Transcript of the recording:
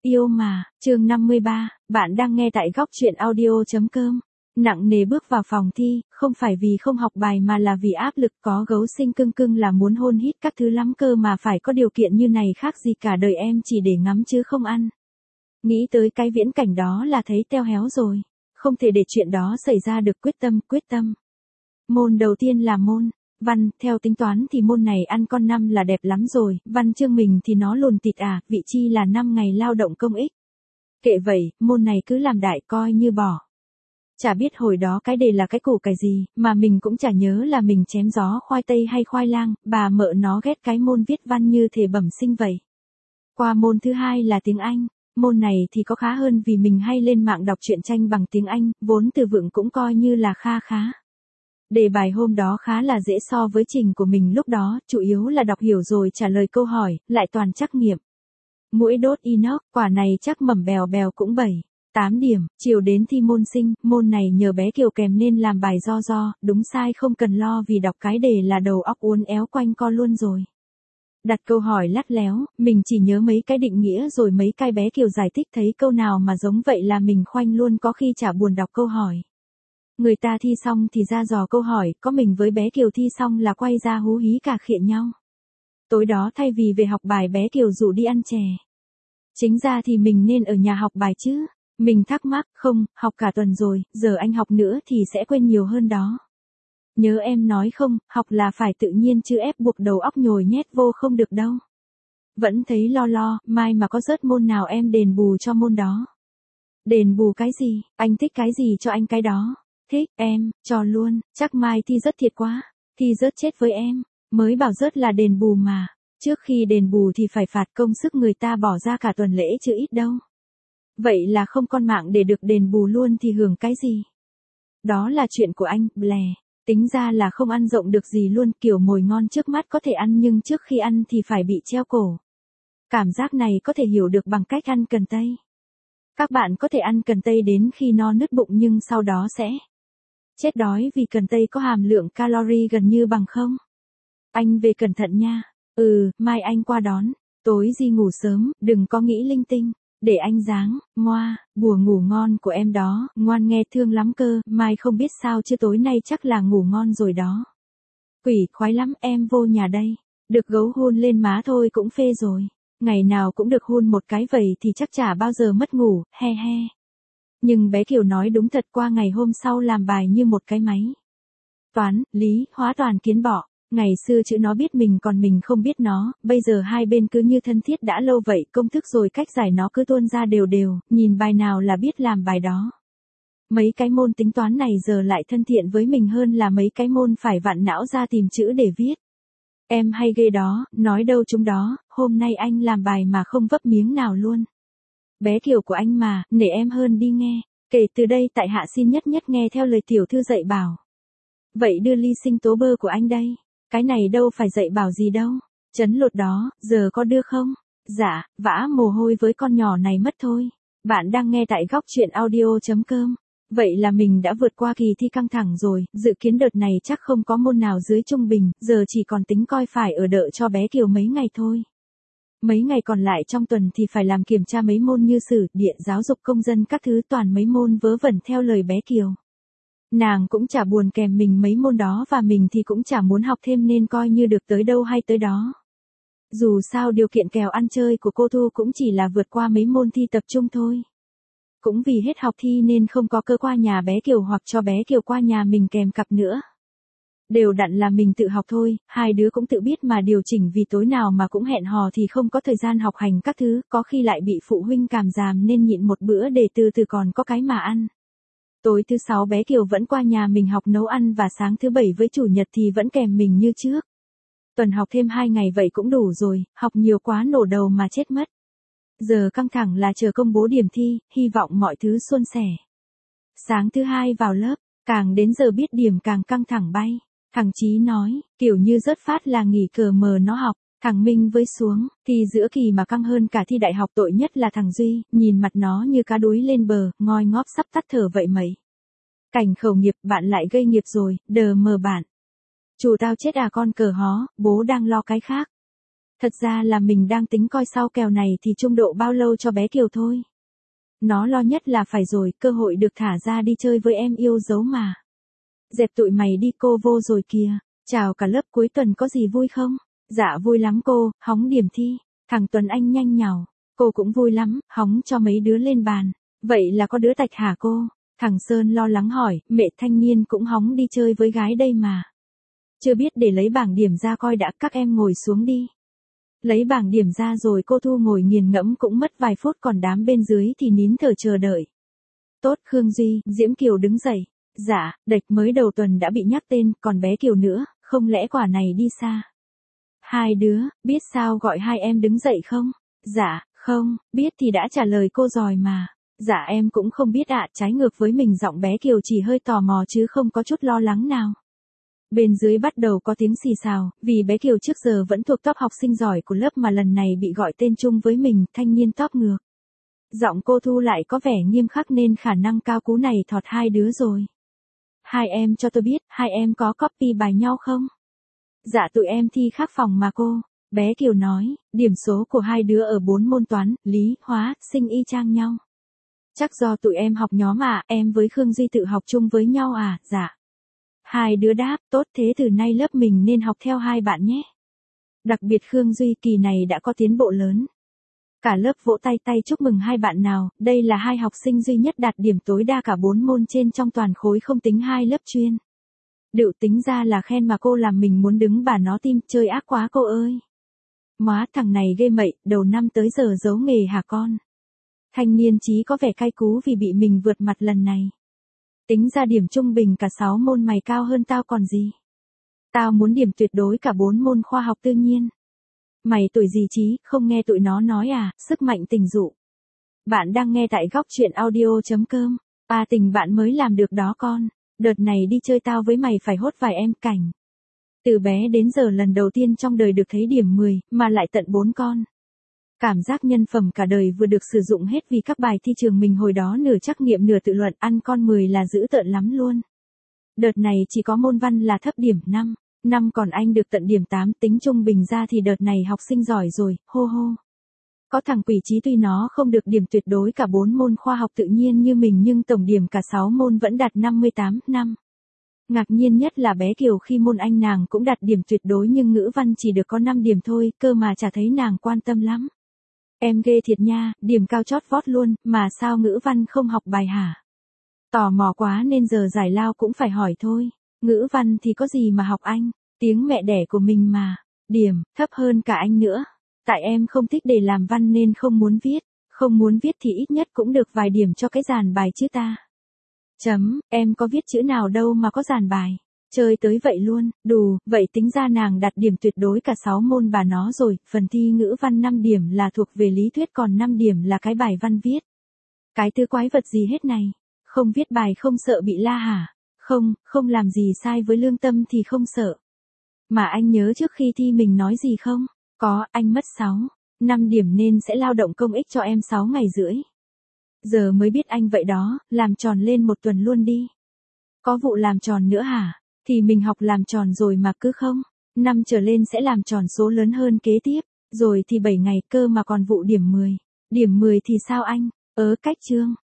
Yêu mà, chương 53, bạn đang nghe tại góc truyện audio.com. Nặng nề bước vào phòng thi, không phải vì không học bài mà là vì áp lực, có gấu sinh cưng cưng là muốn hôn hít các thứ lắm cơ mà phải có điều kiện như này khác gì cả đời em chỉ để ngắm chứ không ăn. Nghĩ tới cái viễn cảnh đó là thấy teo héo rồi. Không thể để chuyện đó xảy ra được, quyết tâm. Môn đầu tiên là môn văn, theo tính toán thì môn này ăn con năm là đẹp lắm rồi, văn chương mình thì nó lùn tịt vị chi là 5 ngày lao động công ích. Kệ vậy, môn này cứ làm đại coi như bỏ. Chả biết hồi đó cái đề là cái củ cải gì, mà mình cũng chả nhớ là mình chém gió khoai tây hay khoai lang, bà mợ nó ghét cái môn viết văn như thể bẩm sinh vậy. Qua môn thứ hai là tiếng Anh. Môn này thì có khá hơn vì mình hay lên mạng đọc truyện tranh bằng tiếng Anh, vốn từ vựng cũng coi như là khá. Đề bài hôm đó khá là dễ so với trình của mình lúc đó, chủ yếu là đọc hiểu rồi trả lời câu hỏi, lại toàn trắc nghiệm. Mũi đốt inox, quả này chắc mẩm bèo cũng 7-8 điểm, chiều đến thi môn sinh, môn này nhờ bé Kiều kèm nên làm bài do, đúng sai không cần lo vì đọc cái đề là đầu óc uốn éo quanh co luôn rồi. Đặt câu hỏi lắt léo, mình chỉ nhớ mấy cái định nghĩa rồi mấy cái bé Kiều giải thích thấy câu nào mà giống vậy là mình khoanh luôn, có khi chả buồn đọc câu hỏi. Người ta thi xong thì ra dò câu hỏi, có mình với bé Kiều thi xong là quay ra hú hí cà khịa nhau. Tối đó thay vì về học bài bé Kiều rủ đi ăn chè. Chính ra thì mình nên ở nhà học bài chứ. Mình thắc mắc, không, học cả tuần rồi, giờ anh học nữa thì sẽ quên nhiều hơn đó. Nhớ em nói không, học là phải tự nhiên chứ ép buộc đầu óc nhồi nhét vô không được đâu. Vẫn thấy lo, mai mà có rớt môn nào em đền bù cho môn đó. Đền bù cái gì, anh thích cái gì cho anh cái đó. Thích, em, cho luôn, chắc mai thi rớt thiệt quá. Thi rớt chết với em, mới bảo rớt là đền bù mà. Trước khi đền bù thì phải phạt công sức người ta bỏ ra cả tuần lễ chứ ít đâu. Vậy là không con mạng để được đền bù luôn thì hưởng cái gì? Đó là chuyện của anh, blè. Tính ra là không ăn rộng được gì luôn, kiểu mồi ngon trước mắt có thể ăn nhưng trước khi ăn thì phải bị treo cổ. Cảm giác này có thể hiểu được bằng cách ăn cần tây. Các bạn có thể ăn cần tây đến khi no nứt bụng nhưng sau đó sẽ chết đói vì cần tây có hàm lượng calorie gần như bằng không. Anh về cẩn thận nha. Mai anh qua đón. Tối di ngủ sớm, đừng có nghĩ linh tinh. Để anh dáng, ngoa, bùa ngủ ngon của em đó, ngoan nghe thương lắm cơ, mai không biết sao chứ tối nay chắc là ngủ ngon rồi đó. Quỷ khoái lắm em vô nhà đây. Được gấu hôn lên má thôi cũng phê rồi. Ngày nào cũng được hôn một cái vậy thì chắc chả bao giờ mất ngủ, he. Nhưng bé Kiều nói đúng thật, qua ngày hôm sau làm bài như một cái máy. Toán, lý, hóa toàn kiến bỏ. Ngày xưa chữ nó biết mình còn mình không biết nó, bây giờ hai bên cứ như thân thiết đã lâu vậy, công thức rồi cách giải nó cứ tuôn ra đều, nhìn bài nào là biết làm bài đó. Mấy cái môn tính toán này giờ lại thân thiện với mình hơn là mấy cái môn phải vặn não ra tìm chữ để viết. Em hay ghê đó, nói đâu chúng đó, hôm nay anh làm bài mà không vấp miếng nào luôn. Bé Kiều của anh mà, nể em hơn đi nghe, kể từ đây tại hạ xin nhất nghe theo lời tiểu thư dạy bảo. Vậy đưa ly sinh tố bơ của anh đây. Cái này đâu phải dạy bảo gì đâu. Chấn lột đó, giờ có đưa không? Dạ, vã mồ hôi với con nhỏ này mất thôi. Bạn đang nghe tại góc truyện audio.com. Vậy là mình đã vượt qua kỳ thi căng thẳng rồi, dự kiến đợt này chắc không có môn nào dưới trung bình, giờ chỉ còn tính coi phải ở đợi cho bé Kiều mấy ngày thôi. Mấy ngày còn lại trong tuần thì phải làm kiểm tra mấy môn như sử, điện, giáo dục công dân các thứ, toàn mấy môn vớ vẩn theo lời bé Kiều. Nàng cũng chả buồn kèm mình mấy môn đó và mình thì cũng chả muốn học thêm nên coi như được tới đâu hay tới đó. Dù sao điều kiện kèo ăn chơi của cô Thu cũng chỉ là vượt qua mấy môn thi tập trung thôi. Cũng vì hết học thi nên không có cơ qua nhà bé Kiều hoặc cho bé Kiều qua nhà mình kèm cặp nữa. Đều đặn là mình tự học thôi, hai đứa cũng tự biết mà điều chỉnh vì tối nào mà cũng hẹn hò thì không có thời gian học hành các thứ, có khi lại bị phụ huynh cảm giảm nên nhịn một bữa để từ từ còn có cái mà ăn. Tối thứ 6 bé Kiều vẫn qua nhà mình học nấu ăn và sáng thứ 7 với chủ nhật thì vẫn kèm mình như trước. Tuần học thêm 2 ngày vậy cũng đủ rồi, học nhiều quá nổ đầu mà chết mất. Giờ căng thẳng là chờ công bố điểm thi, hy vọng mọi thứ suôn sẻ. Sáng thứ 2 vào lớp, càng đến giờ biết điểm càng căng thẳng bay. Thằng Chí nói, kiểu như rớt phát là nghỉ cờ mờ nó học. Thằng Minh với xuống, thì giữa kỳ mà căng hơn cả thi đại học, tội nhất là thằng Duy, nhìn mặt nó như cá đuối lên bờ, ngoi ngóp sắp tắt thở vậy mày. Cảnh khẩu nghiệp, bạn lại gây nghiệp rồi, đờ mờ bạn. Chủ tao chết à con cờ hó, bố đang lo cái khác. Thật ra là mình đang tính coi sau kèo này thì trung độ bao lâu cho bé Kiều thôi. Nó lo nhất là phải rồi, cơ hội được thả ra đi chơi với em yêu dấu mà. Dẹp tụi mày đi, cô vô rồi kìa. Chào cả lớp, cuối tuần có gì vui không? Dạ vui lắm cô, hóng điểm thi. Thằng Tuấn Anh nhanh nhảu. Cô cũng vui lắm, hóng cho mấy đứa lên bàn. Vậy là có đứa tạch hả cô? Thằng Sơn lo lắng hỏi, mẹ thanh niên cũng hóng đi chơi với gái đây mà. Chưa biết, để lấy bảng điểm ra coi đã, các em ngồi xuống đi. Lấy bảng điểm ra rồi cô Thu ngồi nghiền ngẫm cũng mất vài phút, còn đám bên dưới thì nín thở chờ đợi. Tốt, Khương Duy, Diễm Kiều đứng dậy. Dạ, đệch mới đầu tuần đã bị nhắc tên, còn bé Kiều nữa, không lẽ quả này đi xa. Hai đứa, biết sao gọi hai em đứng dậy không? Dạ, không, biết thì đã trả lời cô rồi mà. Dạ em cũng không biết ạ, trái ngược với mình, giọng bé Kiều chỉ hơi tò mò chứ không có chút lo lắng nào. Bên dưới bắt đầu có tiếng xì xào, vì bé Kiều trước giờ vẫn thuộc top học sinh giỏi của lớp mà lần này bị gọi tên chung với mình, thanh niên top ngược. Giọng cô Thu lại có vẻ nghiêm khắc nên khả năng cao cú này thọt hai đứa rồi. Hai em cho tôi biết, hai em có copy bài nhau không? Dạ tụi em thi khác phòng mà cô. Bé Kiều nói, điểm số của hai đứa ở 4 môn toán, lý, hóa, sinh y chang nhau. Chắc do tụi em học nhóm à, em với Khương Duy tự học chung với nhau à, dạ. Hai đứa đáp, tốt, thế từ nay lớp mình nên học theo hai bạn nhé. Đặc biệt Khương Duy kỳ này đã có tiến bộ lớn. Cả lớp vỗ tay chúc mừng hai bạn nào, đây là hai học sinh duy nhất đạt điểm tối đa cả 4 môn trên trong toàn khối không tính hai lớp chuyên. Đựu tính ra là khen mà cô làm mình muốn đứng bà nó tim, chơi ác quá cô ơi. Má thằng này ghê mậy, đầu năm tới giờ giấu nghề hả con? Thanh niên Chí có vẻ cay cú vì bị mình vượt mặt lần này. Tính ra điểm trung bình cả 6 môn mày cao hơn tao còn gì. Tao muốn điểm tuyệt đối cả 4 môn khoa học tự nhiên. Mày tuổi gì Chí, không nghe tụi nó nói à, sức mạnh tình dụ. Bạn đang nghe tại góc truyện audio.com. À tình bạn mới làm được đó con. Đợt này đi chơi tao với mày phải hốt vài em cảnh. Từ bé đến giờ lần đầu tiên trong đời được thấy điểm 10, mà lại tận 4 con. Cảm giác nhân phẩm cả đời vừa được sử dụng hết vì các bài thi trường mình hồi đó nửa trắc nghiệm nửa tự luận, ăn con 10 là dữ tợn lắm luôn. Đợt này chỉ có môn văn là thấp điểm 5, còn Anh được tận điểm 8, tính trung bình ra thì đợt này học sinh giỏi rồi, hô hô. Có thằng Quỷ Chí tuy nó không được điểm tuyệt đối cả 4 môn khoa học tự nhiên như mình nhưng tổng điểm cả 6 môn vẫn đạt 58, 5. Ngạc nhiên nhất là bé Kiều khi môn Anh nàng cũng đạt điểm tuyệt đối nhưng ngữ văn chỉ được có 5 điểm thôi, cơ mà chả thấy nàng quan tâm lắm. Em ghê thiệt nha, điểm cao chót vót luôn, mà sao ngữ văn không học bài hả? Tò mò quá nên giờ giải lao cũng phải hỏi thôi. Ngữ văn thì có gì mà học Anh, tiếng mẹ đẻ của mình mà. Điểm, thấp hơn cả Anh nữa. Tại em không thích để làm văn nên không muốn viết. Không muốn viết thì ít nhất cũng được vài điểm cho cái dàn bài chứ ta. Em có viết chữ nào đâu mà có dàn bài. Chơi tới vậy luôn, đù, vậy tính ra nàng đạt điểm tuyệt đối cả 6 môn bà nó rồi, phần thi ngữ văn 5 điểm là thuộc về lý thuyết còn 5 điểm là cái bài văn viết. Cái thứ quái vật gì hết này, không viết bài không sợ bị la hả? Không làm gì sai với lương tâm thì không sợ. Mà anh nhớ trước khi thi mình nói gì không? Có, anh mất 5 điểm nên sẽ lao động công ích cho em 6 ngày rưỡi. Giờ mới biết anh vậy đó, làm tròn lên 1 tuần luôn đi. Có vụ làm tròn nữa hả? Thì mình học làm tròn rồi mà cứ không. 5 trở lên sẽ làm tròn số lớn hơn kế tiếp. Rồi thì 7 ngày cơ mà còn vụ điểm 10. Điểm 10 thì sao anh? Cách chương.